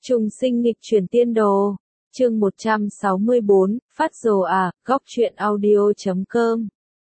Trùng sinh nghịch chuyển tiên đồ. Chương 164, phát rồ à, góc truyện audio.com.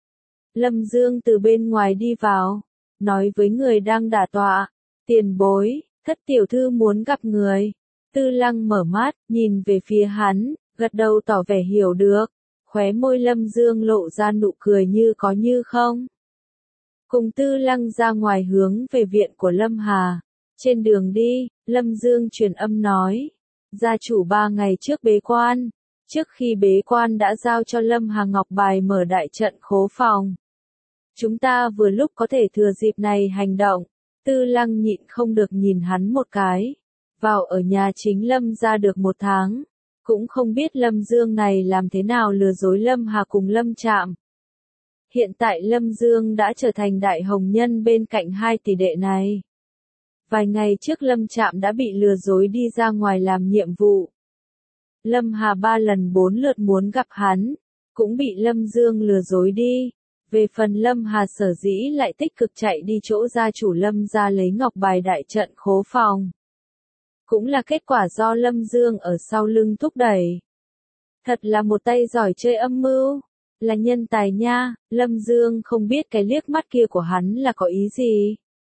Lâm Dương từ bên ngoài đi vào, nói với người đang đả tọa, tiền bối, thất tiểu thư muốn gặp người. Tư Lăng mở mắt, nhìn về phía hắn, gật đầu tỏ vẻ hiểu được, khóe môi Lâm Dương lộ ra nụ cười như có như không. Cùng Tư Lăng ra ngoài hướng về viện của Lâm Hà. Trên đường đi, Lâm Dương truyền âm nói, gia chủ 3 ngày trước bế quan, trước khi bế quan đã giao cho Lâm Hà ngọc bài mở đại trận khố phòng. Chúng ta vừa lúc có thể thừa dịp này hành động. Tư Lăng nhịn không được nhìn hắn một cái. Vào ở nhà chính Lâm ra được 1 tháng, cũng không biết Lâm Dương này làm thế nào lừa dối Lâm Hà cùng Lâm Trạm. Hiện tại Lâm Dương đã trở thành đại hồng nhân bên cạnh 2 tỷ đệ này. Vài ngày trước Lâm Trạm đã bị lừa dối đi ra ngoài làm nhiệm vụ. Lâm Hà 3 lần 4 lượt muốn gặp hắn, cũng bị Lâm Dương lừa dối đi. Về phần Lâm Hà sở dĩ lại tích cực chạy đi chỗ gia chủ Lâm ra lấy ngọc bài đại trận khố phòng. Cũng là kết quả do Lâm Dương ở sau lưng thúc đẩy. Thật là một tay giỏi chơi âm mưu, là nhân tài nha. Lâm Dương không biết cái liếc mắt kia của hắn là có ý gì.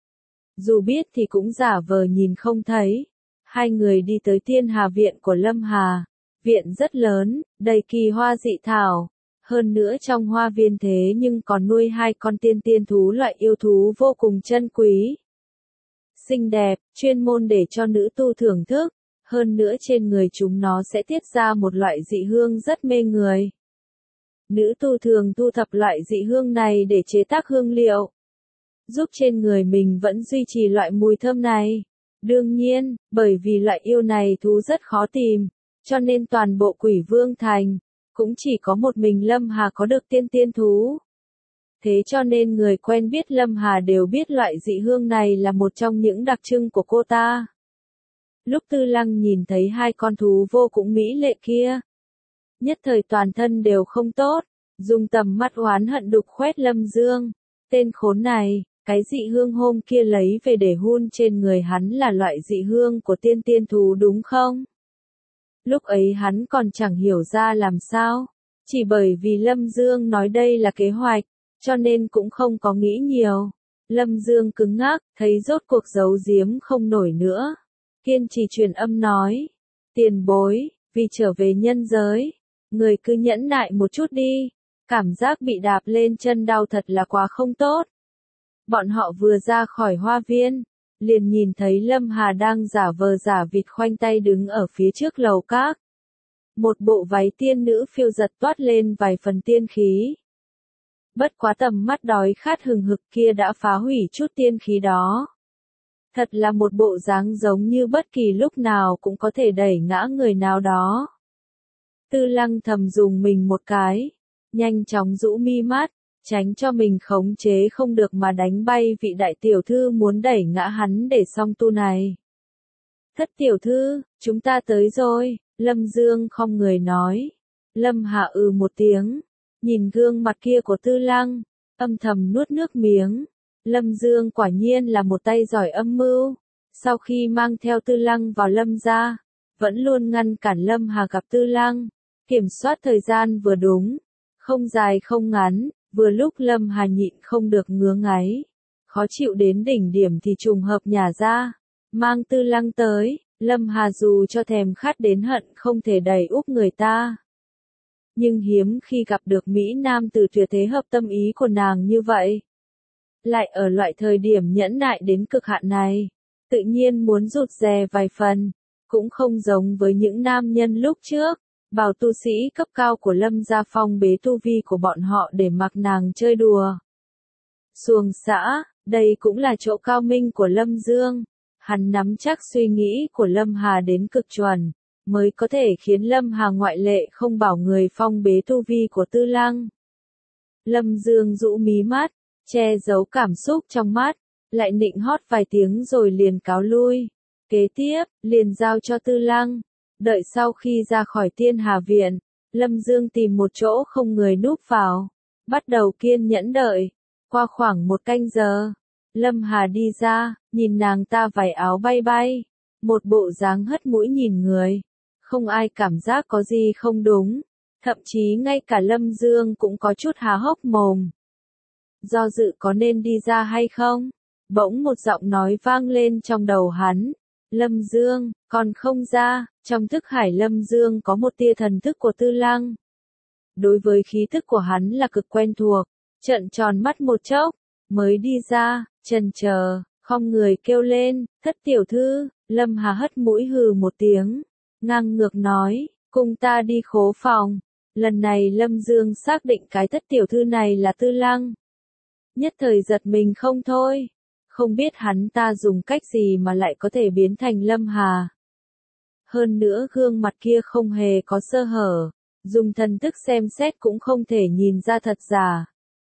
Dù biết thì cũng giả vờ nhìn không thấy. Hai người đi tới Tiên Hà viện của Lâm Hà. Viện rất lớn, đầy kỳ hoa dị thảo. Hơn nữa trong hoa viên thế nhưng còn nuôi 2 con tiên thú loại yêu thú vô cùng chân quý. Xinh đẹp, chuyên môn để cho nữ tu thưởng thức. Hơn nữa trên người chúng nó sẽ tiết ra một loại dị hương rất mê người. Nữ tu thường thu thập loại dị hương này để chế tác hương liệu, giúp trên người mình vẫn duy trì loại mùi thơm này. Đương nhiên, bởi vì loại yêu này thú rất khó tìm, cho nên toàn bộ Quỷ Vương Thành, cũng chỉ có một mình Lâm Hà có được tiên thú. Thế cho nên người quen biết Lâm Hà đều biết loại dị hương này là một trong những đặc trưng của cô ta. Lúc Tư Lăng nhìn thấy 2 con thú vô cùng mỹ lệ kia, nhất thời toàn thân đều không tốt, dùng tầm mắt oán hận đục khoét Lâm Dương. Tên khốn này, cái dị hương hôm kia lấy về để hun trên người hắn là loại dị hương của tiên thú đúng không? Lúc ấy hắn còn chẳng hiểu ra làm sao, chỉ bởi vì Lâm Dương nói đây là kế hoạch, cho nên cũng không có nghĩ nhiều. Lâm Dương cứng ngắc, thấy rốt cuộc giấu giếm không nổi nữa. Kiên trì truyền âm nói, tiền bối, vì trở về nhân giới, người cứ nhẫn nại một chút đi, cảm giác bị đạp lên chân đau thật là quá không tốt. Bọn họ vừa ra khỏi hoa viên, liền nhìn thấy Lâm Hà đang giả vờ giả vịt khoanh tay đứng ở phía trước lầu các. Một bộ váy tiên nữ phiêu giật toát lên vài phần tiên khí. Bất quá tầm mắt đói khát hừng hực kia đã phá hủy chút tiên khí đó. Thật là một bộ dáng giống như bất kỳ lúc nào cũng có thể đẩy ngã người nào đó. Tư Lăng thầm dùng mình một cái, nhanh chóng rũ mi mắt, tránh cho mình khống chế không được mà đánh bay vị đại tiểu thư muốn đẩy ngã hắn để xong tu này. Thất tiểu thư, chúng ta tới rồi, Lâm Dương không người nói. Lâm Hạ một tiếng, nhìn gương mặt kia của Tư Lăng, âm thầm nuốt nước miếng. Lâm Dương quả nhiên là một tay giỏi âm mưu. Sau khi mang theo Tư Lăng vào Lâm gia, vẫn luôn ngăn cản Lâm Hà gặp Tư Lăng, kiểm soát thời gian vừa đúng, không dài không ngắn. Vừa lúc Lâm Hà nhịn không được ngứa ngáy, khó chịu đến đỉnh điểm thì trùng hợp nhả ra, mang Tư Lăng tới. Lâm Hà dù cho thèm khát đến hận không thể đẩy úp người ta, nhưng hiếm khi gặp được Mỹ Nam tử tuyệt thế hợp tâm ý của nàng như vậy. Lại ở loại thời điểm nhẫn nại đến cực hạn này, tự nhiên muốn rụt rè vài phần, cũng không giống với những nam nhân lúc trước. Bảo tu sĩ cấp cao của Lâm gia phong bế tu vi của bọn họ để mặc nàng chơi đùa. Xuồng xã, đây cũng là chỗ cao minh của Lâm Dương. Hắn nắm chắc suy nghĩ của Lâm Hà đến cực chuẩn, mới có thể khiến Lâm Hà ngoại lệ không bảo người phong bế tu vi của Tư Lăng. Lâm Dương rũ mí mắt, che giấu cảm xúc trong mắt, lại nịnh hót vài tiếng rồi liền cáo lui. Kế tiếp, liền giao cho Tư Lăng. Đợi sau khi ra khỏi Tiên Hà viện, Lâm Dương tìm một chỗ không người núp vào, bắt đầu kiên nhẫn đợi. Qua khoảng 1 canh giờ, Lâm Hà đi ra, nhìn nàng ta vải áo bay bay, một bộ dáng hất mũi nhìn người. Không ai cảm giác có gì không đúng. Thậm chí ngay cả Lâm Dương cũng có chút há hốc mồm. Do dự có nên đi ra hay không? Bỗng một giọng nói vang lên trong đầu hắn. Lâm Dương, còn không ra. Trong thức hải Lâm Dương có một tia thần thức của Tư Lăng. Đối với khí thức của hắn là cực quen thuộc. Trợn tròn mắt một chốc, mới đi ra, chần chờ, khom người kêu lên, thất tiểu thư. Lâm Hà hất mũi hừ một tiếng, ngang ngược nói, cùng ta đi khố phòng. Lần này Lâm Dương xác định cái thất tiểu thư này là Tư Lăng. Nhất thời giật mình không thôi, không biết hắn ta dùng cách gì mà lại có thể biến thành Lâm Hà. Hơn nữa gương mặt kia không hề có sơ hở, dùng thần thức xem xét cũng không thể nhìn ra thật giả.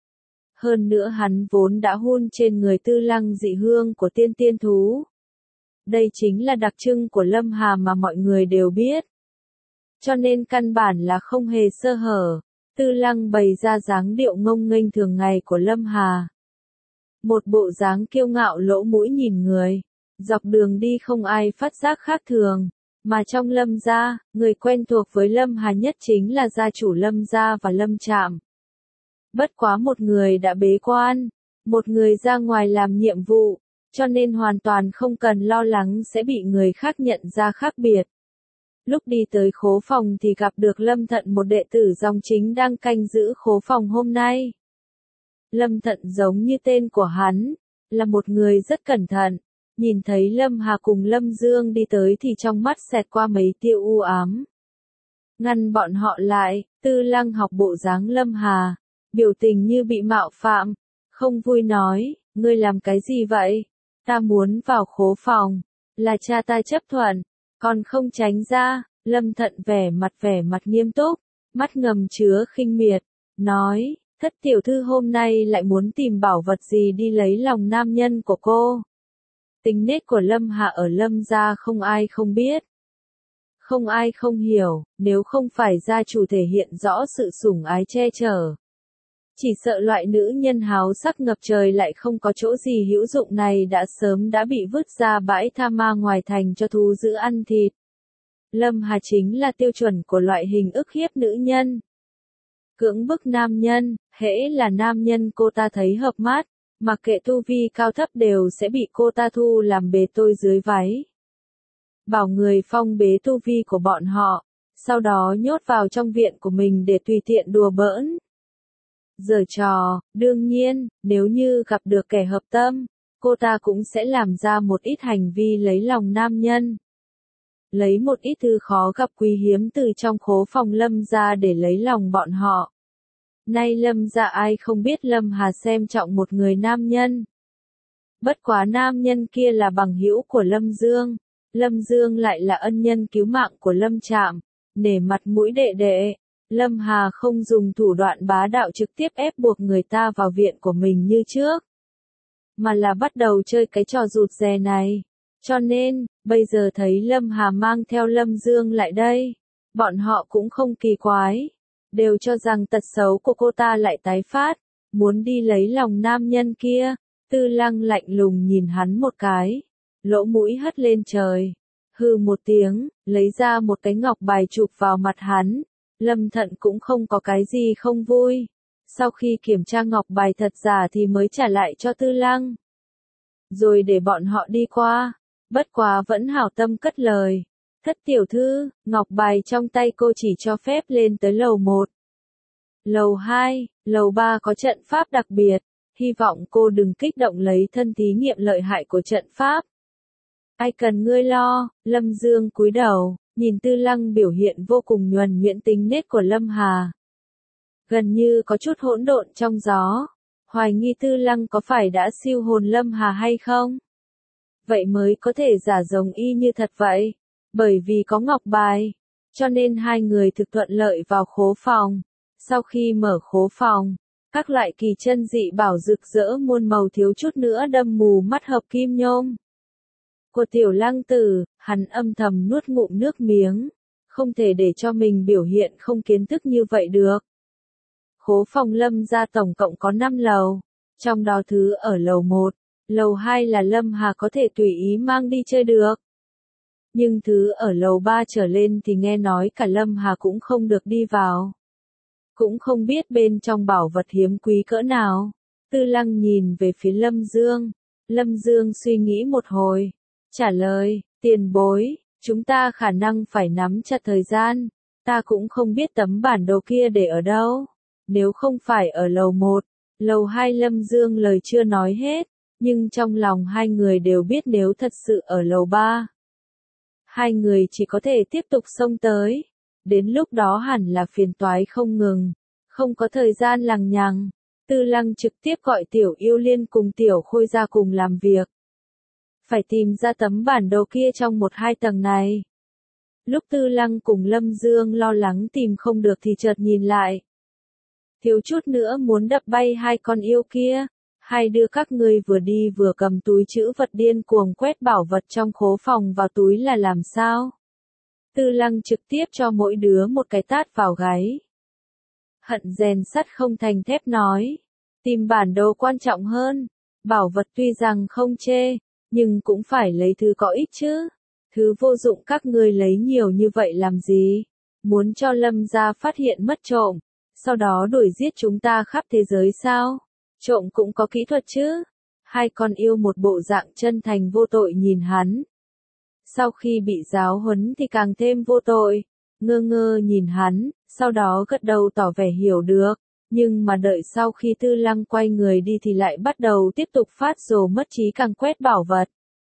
Hơn nữa hắn vốn đã hun trên người Tư Lăng dị hương của tiên tiên thú. Đây chính là đặc trưng của Lâm Hà mà mọi người đều biết. Cho nên căn bản là không hề sơ hở. Tư Lăng bày ra dáng điệu ngông nghênh thường ngày của Lâm Hà. Một bộ dáng kiêu ngạo lỗ mũi nhìn người. Dọc đường đi không ai phát giác khác thường. Mà trong Lâm gia, người quen thuộc với Lâm Hà nhất chính là gia chủ Lâm gia và Lâm Trạm. Bất quá một người đã bế quan, một người ra ngoài làm nhiệm vụ, cho nên hoàn toàn không cần lo lắng sẽ bị người khác nhận ra khác biệt. Lúc đi tới khố phòng thì gặp được Lâm Thận, một đệ tử dòng chính đang canh giữ khố phòng hôm nay. Lâm Thận giống như tên của hắn, là một người rất cẩn thận. Nhìn thấy Lâm Hà cùng Lâm Dương đi tới thì trong mắt xẹt qua mấy tia u ám. Ngăn bọn họ lại, Tư Lăng học bộ dáng Lâm Hà, biểu tình như bị mạo phạm, không vui nói, ngươi làm cái gì vậy? Ta muốn vào khố phòng, là cha ta chấp thuận, còn không tránh ra. Lâm Thận vẻ mặt nghiêm túc, mắt ngầm chứa khinh miệt, nói, thất tiểu thư hôm nay lại muốn tìm bảo vật gì đi lấy lòng nam nhân của cô. Tính nết của Lâm Hà ở Lâm gia không ai không biết. Không ai không hiểu, nếu không phải gia chủ thể hiện rõ sự sủng ái che chở. Chỉ sợ loại nữ nhân háo sắc ngập trời lại không có chỗ gì hữu dụng này đã bị vứt ra bãi tha ma ngoài thành cho thú dữ ăn thịt. Lâm Hà chính là tiêu chuẩn của loại hình ức hiếp nữ nhân. Cưỡng bức nam nhân, hễ là nam nhân cô ta thấy hợp mắt, mặc kệ tu vi cao thấp đều sẽ bị cô ta thu làm bề tôi dưới váy. Bảo người phong bế tu vi của bọn họ, sau đó nhốt vào trong viện của mình để tùy tiện đùa bỡn. Giở trò, đương nhiên, nếu như gặp được kẻ hợp tâm, cô ta cũng sẽ làm ra một ít hành vi lấy lòng nam nhân. Lấy một ít thứ khó gặp quý hiếm từ trong khố phòng Lâm gia để lấy lòng bọn họ. Nay Lâm gia ai không biết Lâm Hà xem trọng một người nam nhân. Bất quá nam nhân kia là bằng hữu của Lâm Dương. Lâm Dương lại là ân nhân cứu mạng của Lâm Trạm. Nể mặt mũi đệ đệ, Lâm Hà không dùng thủ đoạn bá đạo trực tiếp ép buộc người ta vào viện của mình như trước. Mà là bắt đầu chơi cái trò rụt rè này. Cho nên, bây giờ thấy Lâm Hà mang theo Lâm Dương lại đây, bọn họ cũng không kỳ quái, đều cho rằng tật xấu của cô ta lại tái phát, muốn đi lấy lòng nam nhân kia. Tư Lăng lạnh lùng nhìn hắn một cái, lỗ mũi hất lên trời, hừ một tiếng, lấy ra một cái ngọc bài chụp vào mặt hắn. Lâm Thận cũng không có cái gì không vui, sau khi kiểm tra ngọc bài thật giả thì mới trả lại cho Tư Lăng, rồi để bọn họ đi qua. Bất quá vẫn hảo tâm cất lời, thất tiểu thư, ngọc bài trong tay cô chỉ cho phép lên tới lầu 1. Lầu 2, lầu 3 có trận pháp đặc biệt, hy vọng cô đừng kích động lấy thân thí nghiệm lợi hại của trận pháp. Ai cần ngươi lo. Lâm Dương cúi đầu, nhìn Tư Lăng biểu hiện vô cùng nhuần nhuyễn tính nết của Lâm Hà. Gần như có chút hỗn độn trong gió, hoài nghi Tư Lăng có phải đã siêu hồn Lâm Hà hay không? Vậy mới có thể giả giống y như thật vậy. Bởi vì có ngọc bài, cho nên hai người thực thuận lợi vào khố phòng. Sau khi mở khố phòng, các loại kỳ chân dị bảo rực rỡ muôn màu thiếu chút nữa đâm mù mắt hợp kim nhôm của Tiểu Lăng Tử. Hắn âm thầm nuốt ngụm nước miếng, không thể để cho mình biểu hiện không kiến thức như vậy được. Khố phòng Lâm gia tổng cộng có 5 lầu, trong đó thứ ở lầu 1, lầu 2 là Lâm Hà có thể tùy ý mang đi chơi được. Nhưng thứ ở lầu 3 trở lên thì nghe nói cả Lâm Hà cũng không được đi vào. Cũng không biết bên trong bảo vật hiếm quý cỡ nào. Tư Lăng nhìn về phía Lâm Dương. Lâm Dương suy nghĩ một hồi. Trả lời, tiền bối, chúng ta khả năng phải nắm chặt thời gian. Ta cũng không biết tấm bản đồ kia để ở đâu. Nếu không phải ở lầu 1, lầu 2 Lâm Dương lời chưa nói hết. Nhưng trong lòng hai người đều biết nếu thật sự ở lầu 3. Hai người chỉ có thể tiếp tục xông tới. Đến lúc đó hẳn là phiền toái không ngừng. Không có thời gian lằng nhằng. Tư Lăng trực tiếp gọi Tiểu Yêu Liên cùng Tiểu Khôi ra cùng làm việc. Phải tìm ra tấm bản đồ kia trong 1-2 tầng này. Lúc Tư Lăng cùng Lâm Dương lo lắng tìm không được thì chợt nhìn lại. Thiếu chút nữa muốn đập bay hai con yêu kia. Hai đứa các ngươi vừa đi vừa cầm túi trữ vật điên cuồng quét bảo vật trong khố phòng vào túi là làm sao? Tư Lăng trực tiếp cho mỗi đứa một cái tát vào gáy. Hận rèn sắt không thành thép nói. Tìm bản đồ quan trọng hơn. Bảo vật tuy rằng không chê, nhưng cũng phải lấy thứ có ích chứ. Thứ vô dụng các ngươi lấy nhiều như vậy làm gì? Muốn cho Lâm gia phát hiện mất trộm, sau đó đuổi giết chúng ta khắp thế giới sao? Trộm cũng có kỹ thuật chứ. Hai con yêu một bộ dạng chân thành vô tội nhìn hắn. Sau khi bị giáo huấn thì càng thêm vô tội. Ngơ ngơ nhìn hắn, sau đó gật đầu tỏ vẻ hiểu được. Nhưng mà đợi sau khi Tư Lăng quay người đi thì lại bắt đầu tiếp tục phát rồ mất trí càng quét bảo vật.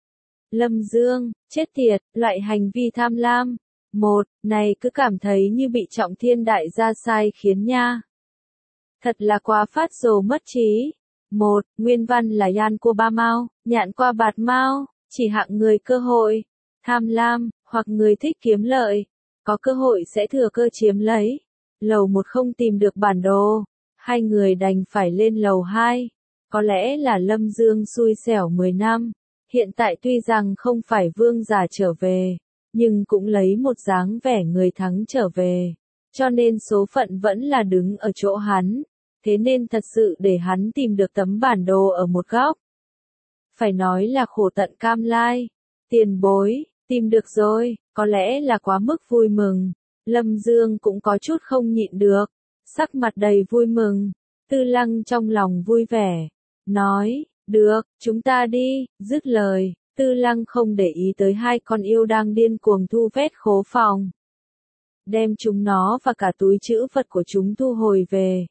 Lâm Dương, chết tiệt, loại hành vi tham lam. Này cứ cảm thấy như bị Trọng Thiên đại gia sai khiến nha. Thật là quá phát rồ mất trí. Nguyên văn là Yan qua ba mau, nhạn qua bạt mau, chỉ hạng người cơ hội, tham lam, hoặc người thích kiếm lợi, có cơ hội sẽ thừa cơ chiếm lấy. Lầu 1 không tìm được bản đồ, hai người đành phải lên lầu 2. Có lẽ là Lâm Dương xui xẻo 10 năm, hiện tại tuy rằng không phải vương giả trở về, nhưng cũng lấy một dáng vẻ người thắng trở về, cho nên số phận vẫn là đứng ở chỗ hắn. Thế nên thật sự để hắn tìm được tấm bản đồ ở một góc. Phải nói là khổ tận cam lai. Tiền bối, tìm được rồi, có lẽ là quá mức vui mừng. Lâm Dương cũng có chút không nhịn được. Sắc mặt đầy vui mừng. Tư Lăng trong lòng vui vẻ. Nói, được, chúng ta đi, dứt lời. Tư Lăng không để ý tới hai con yêu đang điên cuồng thu vét khố phòng. Đem chúng nó và cả túi trữ vật của chúng thu hồi về.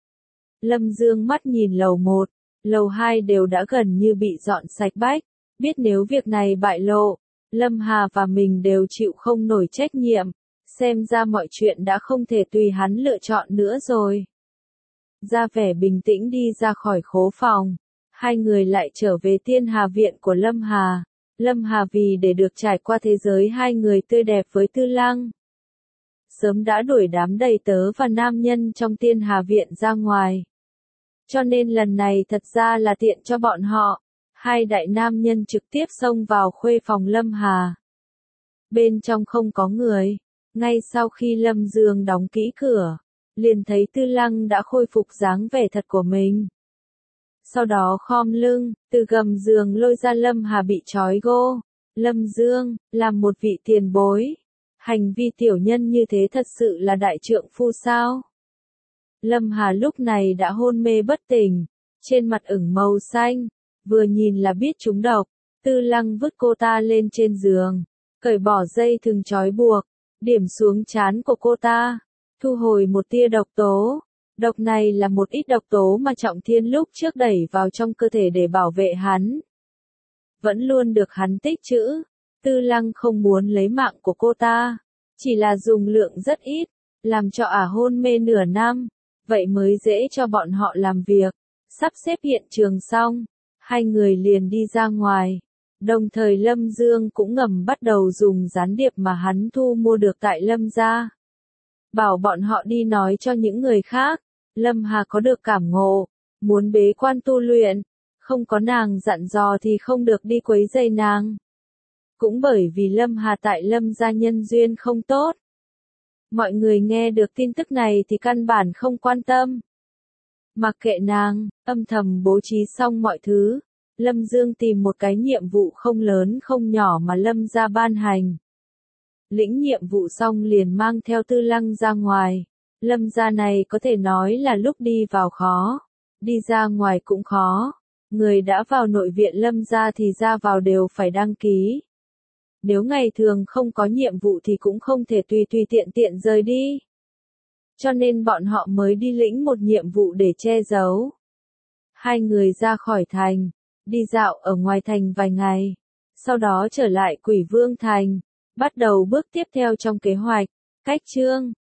Lâm Dương mắt nhìn lầu 1, lầu 2 đều đã gần như bị dọn sạch bách, biết nếu việc này bại lộ, Lâm Hà và mình đều chịu không nổi trách nhiệm, xem ra mọi chuyện đã không thể tùy hắn lựa chọn nữa rồi. Ra vẻ bình tĩnh đi ra khỏi khố phòng, hai người lại trở về Tiên Hà Viện của Lâm Hà. Lâm Hà vì để được trải qua thế giới hai người tươi đẹp với Tư Lăng. Sớm đã đuổi đám đầy tớ và nam nhân trong Tiên Hà Viện ra ngoài. Cho nên lần này thật ra là tiện cho bọn họ. Hai đại nam nhân trực tiếp xông vào khuê phòng Lâm Hà. Bên trong không có người. Ngay sau khi Lâm Dương đóng kỹ cửa, liền thấy Tư Lăng đã khôi phục dáng vẻ thật của mình. Sau đó khom lưng, từ gầm giường lôi ra Lâm Hà bị trói gô. Lâm Dương, làm một vị tiền bối. Hành vi tiểu nhân như thế thật sự là đại trượng phu sao? Lâm Hà lúc này đã hôn mê bất tỉnh, trên mặt ửng màu xanh, vừa nhìn là biết trúng độc. Tư Lăng vứt cô ta lên trên giường, cởi bỏ dây thừng trói buộc, điểm xuống trán của cô ta, thu hồi một tia độc tố. Độc này là một ít độc tố mà Trọng Thiên lúc trước đẩy vào trong cơ thể để bảo vệ hắn. Vẫn luôn được hắn tích trữ. Tư Lăng không muốn lấy mạng của cô ta, chỉ là dùng lượng rất ít, làm cho hôn mê nửa năm, vậy mới dễ cho bọn họ làm việc. Sắp xếp hiện trường xong, hai người liền đi ra ngoài. Đồng thời Lâm Dương cũng ngầm bắt đầu dùng gián điệp mà hắn thu mua được tại Lâm gia. Bảo bọn họ đi nói cho những người khác. Lâm Hà có được cảm ngộ, muốn bế quan tu luyện, không có nàng dặn dò thì không được đi quấy rầy nàng. Cũng bởi vì Lâm Hà tại Lâm gia nhân duyên không tốt. Mọi người nghe được tin tức này thì căn bản không quan tâm. Mặc kệ nàng, âm thầm bố trí xong mọi thứ. Lâm Dương tìm một cái nhiệm vụ không lớn không nhỏ mà Lâm gia ban hành. Lĩnh nhiệm vụ xong liền mang theo Tư Lăng ra ngoài. Lâm gia này có thể nói là lúc đi vào khó, đi ra ngoài cũng khó. Người đã vào nội viện Lâm gia thì ra vào đều phải đăng ký. Nếu ngày thường không có nhiệm vụ thì cũng không thể tùy tùy tiện tiện rời đi. Cho nên bọn họ mới đi lĩnh một nhiệm vụ để che giấu. Hai người ra khỏi thành, đi dạo ở ngoài thành vài ngày, sau đó trở lại Quỷ Vương thành, bắt đầu bước tiếp theo trong kế hoạch. Cách chương